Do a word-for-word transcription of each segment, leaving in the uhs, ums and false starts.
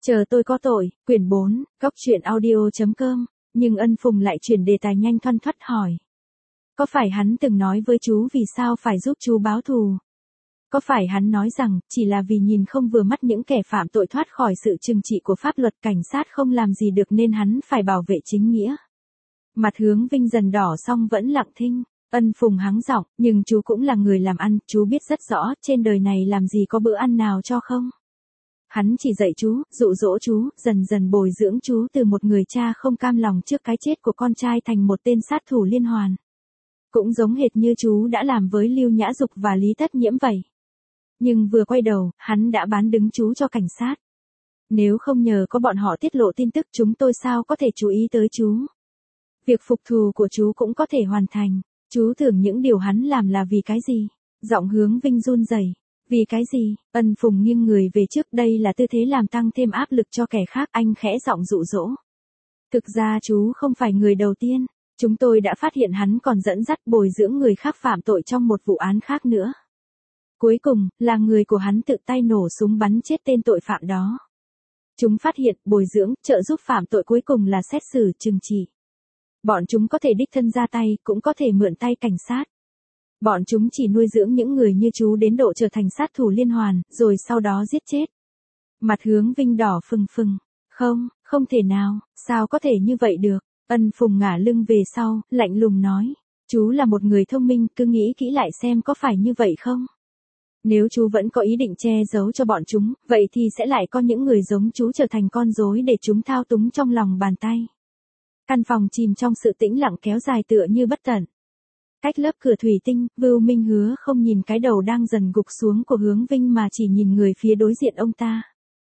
Chờ tôi có tội, quyển bốn, góc truyện audio.com, nhưng Ân Phùng lại chuyển đề tài nhanh thoăn thoắt hỏi. Có phải hắn từng nói với chú vì sao phải giúp chú báo thù? Có phải hắn nói rằng, chỉ là vì nhìn không vừa mắt những kẻ phạm tội thoát khỏi sự trừng trị của pháp luật cảnh sát không làm gì được nên hắn phải bảo vệ chính nghĩa? Mặt Hướng Vinh dần đỏ xong vẫn lặng thinh. Ân Phùng hắng giọng, nhưng chú cũng là người làm ăn, chú biết rất rõ, trên đời này làm gì có bữa ăn nào cho không? Hắn chỉ dạy chú, dụ dỗ chú, dần dần bồi dưỡng chú từ một người cha không cam lòng trước cái chết của con trai thành một tên sát thủ liên hoàn. Cũng giống hệt như chú đã làm với Lưu Nhã Dục và Lý Tất Nhiễm vậy. Nhưng vừa quay đầu, hắn đã bán đứng chú cho cảnh sát. Nếu không nhờ có bọn họ tiết lộ tin tức chúng tôi sao có thể chú ý tới chú. Việc phục thù của chú cũng có thể hoàn thành. Chú tưởng những điều hắn làm là vì cái gì? Giọng Hướng Vinh run rẩy. Vì cái gì? Ân Phùng nghiêng người về trước, đây là tư thế làm tăng thêm áp lực cho kẻ khác, anh khẽ giọng dụ dỗ. Thực ra chú không phải người đầu tiên, chúng tôi đã phát hiện hắn còn dẫn dắt bồi dưỡng người khác phạm tội trong một vụ án khác nữa. Cuối cùng, là người của hắn tự tay nổ súng bắn chết tên tội phạm đó. Chúng phát hiện, bồi dưỡng, trợ giúp phạm tội cuối cùng là xét xử trừng trị. Bọn chúng có thể đích thân ra tay, cũng có thể mượn tay cảnh sát. Bọn chúng chỉ nuôi dưỡng những người như chú đến độ trở thành sát thủ liên hoàn, rồi sau đó giết chết. Mặt Hướng Vinh đỏ phừng phừng. Không, không thể nào, sao có thể như vậy được? Ân Phùng ngả lưng về sau, lạnh lùng nói. Chú là một người thông minh, cứ nghĩ kỹ lại xem có phải như vậy không? Nếu chú vẫn có ý định che giấu cho bọn chúng, vậy thì sẽ lại có những người giống chú trở thành con rối để chúng thao túng trong lòng bàn tay. Căn phòng chìm trong sự tĩnh lặng kéo dài tựa như bất tận. Cách lớp cửa thủy tinh, Vưu Minh Hứa không nhìn cái đầu đang dần gục xuống của Hướng Vinh mà chỉ nhìn người phía đối diện ông ta.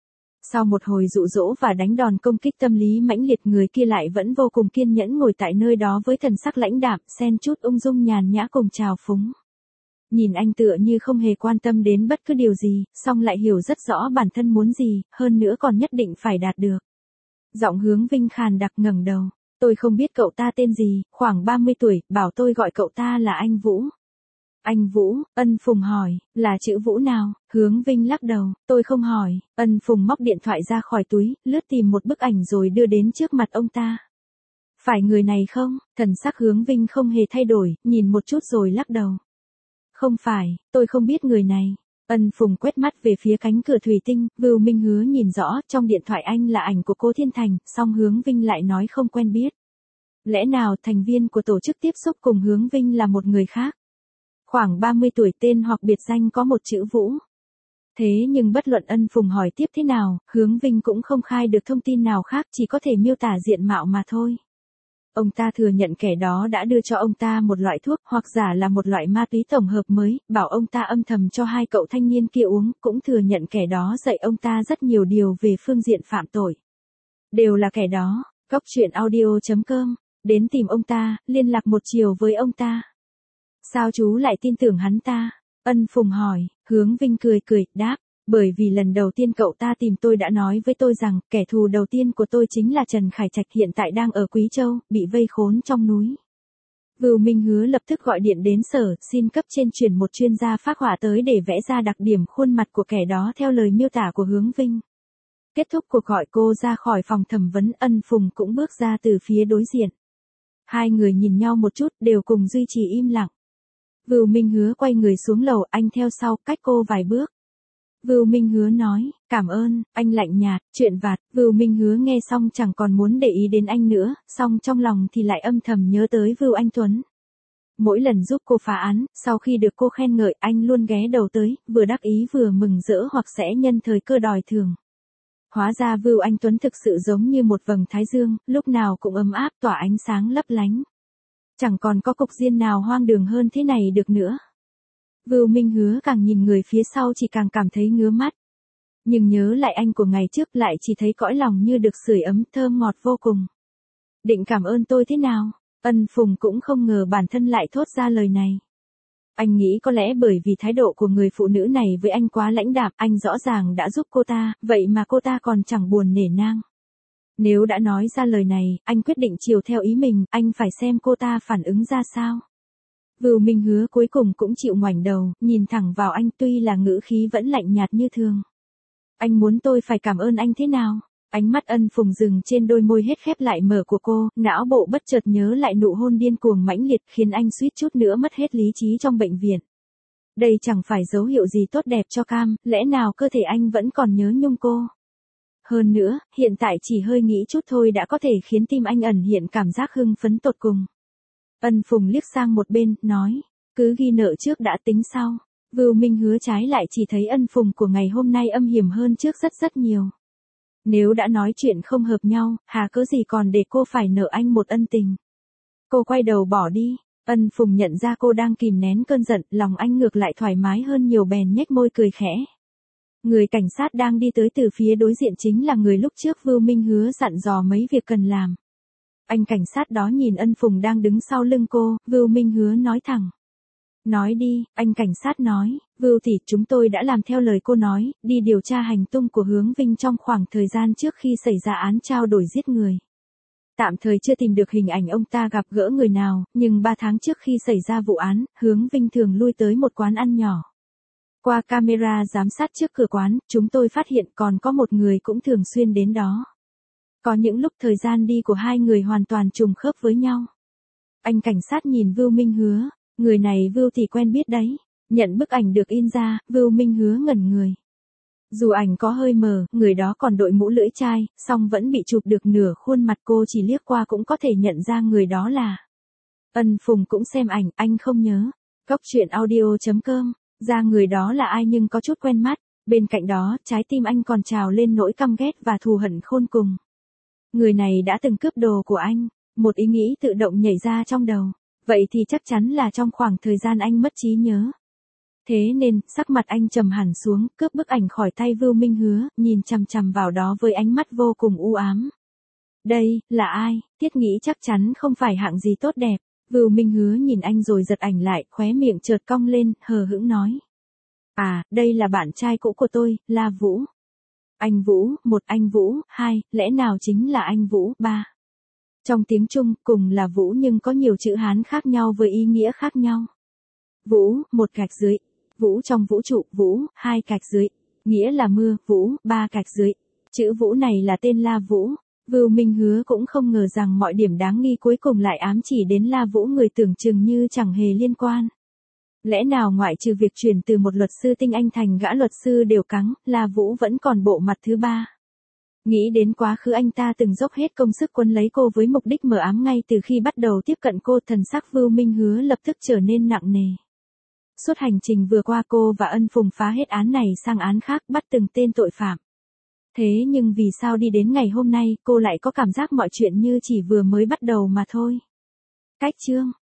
Sau một hồi dụ dỗ và đánh đòn công kích tâm lý mãnh liệt, người kia lại vẫn vô cùng kiên nhẫn ngồi tại nơi đó với thần sắc lãnh đạm, xen chút ung dung nhàn nhã cùng trào phúng. Nhìn anh tựa như không hề quan tâm đến bất cứ điều gì, song lại hiểu rất rõ bản thân muốn gì, hơn nữa còn nhất định phải đạt được. Giọng Hướng Vinh khàn đặc ngẩng đầu. Tôi không biết cậu ta tên gì, khoảng ba mươi tuổi, bảo tôi gọi cậu ta là anh Vũ. Anh Vũ, Ân Phùng hỏi, là chữ Vũ nào? Hướng Vinh lắc đầu, tôi không hỏi. Ân Phùng móc điện thoại ra khỏi túi, lướt tìm một bức ảnh rồi đưa đến trước mặt ông ta. Phải người này không? Thần sắc Hướng Vinh không hề thay đổi, nhìn một chút rồi lắc đầu. Không phải, tôi không biết người này. Ân Phùng quét mắt về phía cánh cửa thủy tinh, Vưu Minh Hứa nhìn rõ, trong điện thoại anh là ảnh của cô Thiên Thành, song Hướng Vinh lại nói không quen biết. Lẽ nào thành viên của tổ chức tiếp xúc cùng Hướng Vinh là một người khác? Khoảng ba mươi tuổi, tên hoặc biệt danh có một chữ Vũ. Thế nhưng bất luận Ân Phùng hỏi tiếp thế nào, Hướng Vinh cũng không khai được thông tin nào khác, chỉ có thể miêu tả diện mạo mà thôi. Ông ta thừa nhận kẻ đó đã đưa cho ông ta một loại thuốc, hoặc giả là một loại ma túy tổng hợp mới, bảo ông ta âm thầm cho hai cậu thanh niên kia uống, cũng thừa nhận kẻ đó dạy ông ta rất nhiều điều về phương diện phạm tội. Đều là kẻ đó, góc truyện audio.com, đến tìm ông ta, liên lạc một chiều với ông ta. Sao chú lại tin tưởng hắn ta? Ân Phùng hỏi. Hướng Vinh cười cười, đáp. Bởi vì lần đầu tiên cậu ta tìm tôi đã nói với tôi rằng, kẻ thù đầu tiên của tôi chính là Trần Khải Trạch, hiện tại đang ở Quý Châu, bị vây khốn trong núi. Vưu Minh Hứa lập tức gọi điện đến sở, xin cấp trên chuyển một chuyên gia phác họa tới để vẽ ra đặc điểm khuôn mặt của kẻ đó theo lời miêu tả của Hướng Vinh. Kết thúc cuộc gọi cô ra khỏi phòng thẩm vấn, Ân Phùng cũng bước ra từ phía đối diện. Hai người nhìn nhau một chút, đều cùng duy trì im lặng. Vưu Minh Hứa quay người xuống lầu, anh theo sau, cách cô vài bước. Vưu Minh Hứa nói, cảm ơn, anh lạnh nhạt, chuyện vặt. Vưu Minh Hứa nghe xong chẳng còn muốn để ý đến anh nữa, song trong lòng thì lại âm thầm nhớ tới Vưu Anh Tuấn. Mỗi lần giúp cô phá án, sau khi được cô khen ngợi, anh luôn ghé đầu tới, vừa đắc ý vừa mừng rỡ hoặc sẽ nhân thời cơ đòi thưởng. Hóa ra Vưu Anh Tuấn thực sự giống như một vầng thái dương, lúc nào cũng ấm áp tỏa ánh sáng lấp lánh. Chẳng còn có cục diên nào hoang đường hơn thế này được nữa. Vưu Minh Hứa càng nhìn người phía sau chỉ càng cảm thấy ngứa mắt. Nhưng nhớ lại anh của ngày trước lại chỉ thấy cõi lòng như được sưởi ấm, thơm ngọt vô cùng. Định cảm ơn tôi thế nào? Ân Phùng cũng không ngờ bản thân lại thốt ra lời này. Anh nghĩ có lẽ bởi vì thái độ của người phụ nữ này với anh quá lãnh đạm, anh rõ ràng đã giúp cô ta, vậy mà cô ta còn chẳng buồn nể nang. Nếu đã nói ra lời này, anh quyết định chiều theo ý mình, anh phải xem cô ta phản ứng ra sao. Vưu Minh Hứa cuối cùng cũng chịu ngoảnh đầu, nhìn thẳng vào anh, tuy là ngữ khí vẫn lạnh nhạt như thường. Anh muốn tôi phải cảm ơn anh thế nào? Ánh mắt Ân Phùng dừng trên đôi môi hết khép lại mở của cô, não bộ bất chợt nhớ lại nụ hôn điên cuồng mãnh liệt khiến anh suýt chút nữa mất hết lý trí trong bệnh viện. Đây chẳng phải dấu hiệu gì tốt đẹp cho Cam, lẽ nào cơ thể anh vẫn còn nhớ nhung cô? Hơn nữa, hiện tại chỉ hơi nghĩ chút thôi đã có thể khiến tim anh ẩn hiện cảm giác hưng phấn tột cùng. Ân Phùng liếc sang một bên, nói, cứ ghi nợ trước đã tính sau. Vưu Minh Hứa trái lại chỉ thấy Ân Phùng của ngày hôm nay âm hiểm hơn trước rất rất nhiều. Nếu đã nói chuyện không hợp nhau, hà cớ gì còn để cô phải nợ anh một ân tình. Cô quay đầu bỏ đi, Ân Phùng nhận ra cô đang kìm nén cơn giận, lòng anh ngược lại thoải mái hơn nhiều bèn nhếch môi cười khẽ. Người cảnh sát đang đi tới từ phía đối diện chính là người lúc trước Vưu Minh Hứa dặn dò mấy việc cần làm. Anh cảnh sát đó nhìn Ân Phùng đang đứng sau lưng cô, Vưu Minh Hứa nói thẳng. Nói đi, anh cảnh sát nói, Vưu tỷ, chúng tôi đã làm theo lời cô nói, đi điều tra hành tung của Hướng Vinh trong khoảng thời gian trước khi xảy ra án trao đổi giết người. Tạm thời chưa tìm được hình ảnh ông ta gặp gỡ người nào, nhưng ba tháng trước khi xảy ra vụ án, Hướng Vinh thường lui tới một quán ăn nhỏ. Qua camera giám sát trước cửa quán, chúng tôi phát hiện còn có một người cũng thường xuyên đến đó. Có những lúc thời gian đi của hai người hoàn toàn trùng khớp với nhau. Anh cảnh sát nhìn Vưu Minh Hứa, người này Vưu thì quen biết đấy. Nhận bức ảnh được in ra, Vưu Minh Hứa ngẩn người. Dù ảnh có hơi mờ, người đó còn đội mũ lưỡi chai, song vẫn bị chụp được nửa khuôn mặt, cô chỉ liếc qua cũng có thể nhận ra người đó là. Ân Phùng cũng xem ảnh, anh không nhớ. Cóc truyện audio chấm com, ra người đó là ai nhưng có chút quen mắt, bên cạnh đó, trái tim anh còn trào lên nỗi căm ghét và thù hận khôn cùng. Người này đã từng cướp đồ của anh, một ý nghĩ tự động nhảy ra trong đầu, vậy thì chắc chắn là trong khoảng thời gian anh mất trí nhớ. Thế nên, sắc mặt anh trầm hẳn xuống, cướp bức ảnh khỏi tay Vưu Minh Hứa, nhìn chằm chằm vào đó với ánh mắt vô cùng u ám. Đây, là ai? Thiết nghĩ chắc chắn không phải hạng gì tốt đẹp. Vưu Minh Hứa nhìn anh rồi giật ảnh lại, khóe miệng chợt cong lên, hờ hững nói. À, đây là bạn trai cũ của tôi, là Vũ. Anh Vũ, một anh Vũ, hai, lẽ nào chính là anh Vũ, ba. Trong tiếng Trung, cùng là Vũ nhưng có nhiều chữ Hán khác nhau với ý nghĩa khác nhau. Vũ, một gạch dưới. Vũ trong vũ trụ, Vũ, hai gạch dưới. Nghĩa là mưa, Vũ, ba gạch dưới. Chữ Vũ này là tên La Vũ. Vưu Minh Hứa cũng không ngờ rằng mọi điểm đáng nghi cuối cùng lại ám chỉ đến La Vũ, người tưởng chừng như chẳng hề liên quan. Lẽ nào ngoại trừ việc chuyển từ một luật sư tinh anh thành gã luật sư đều cắng, La Vũ vẫn còn bộ mặt thứ ba. Nghĩ đến quá khứ anh ta từng dốc hết công sức quấn lấy cô với mục đích mờ ám ngay từ khi bắt đầu tiếp cận cô, thần sắc Vưu Minh Hứa lập tức trở nên nặng nề. Suốt hành trình vừa qua cô và Ân Phùng phá hết án này sang án khác, bắt từng tên tội phạm. Thế nhưng vì sao đi đến ngày hôm nay cô lại có cảm giác mọi chuyện như chỉ vừa mới bắt đầu mà thôi. Cách chương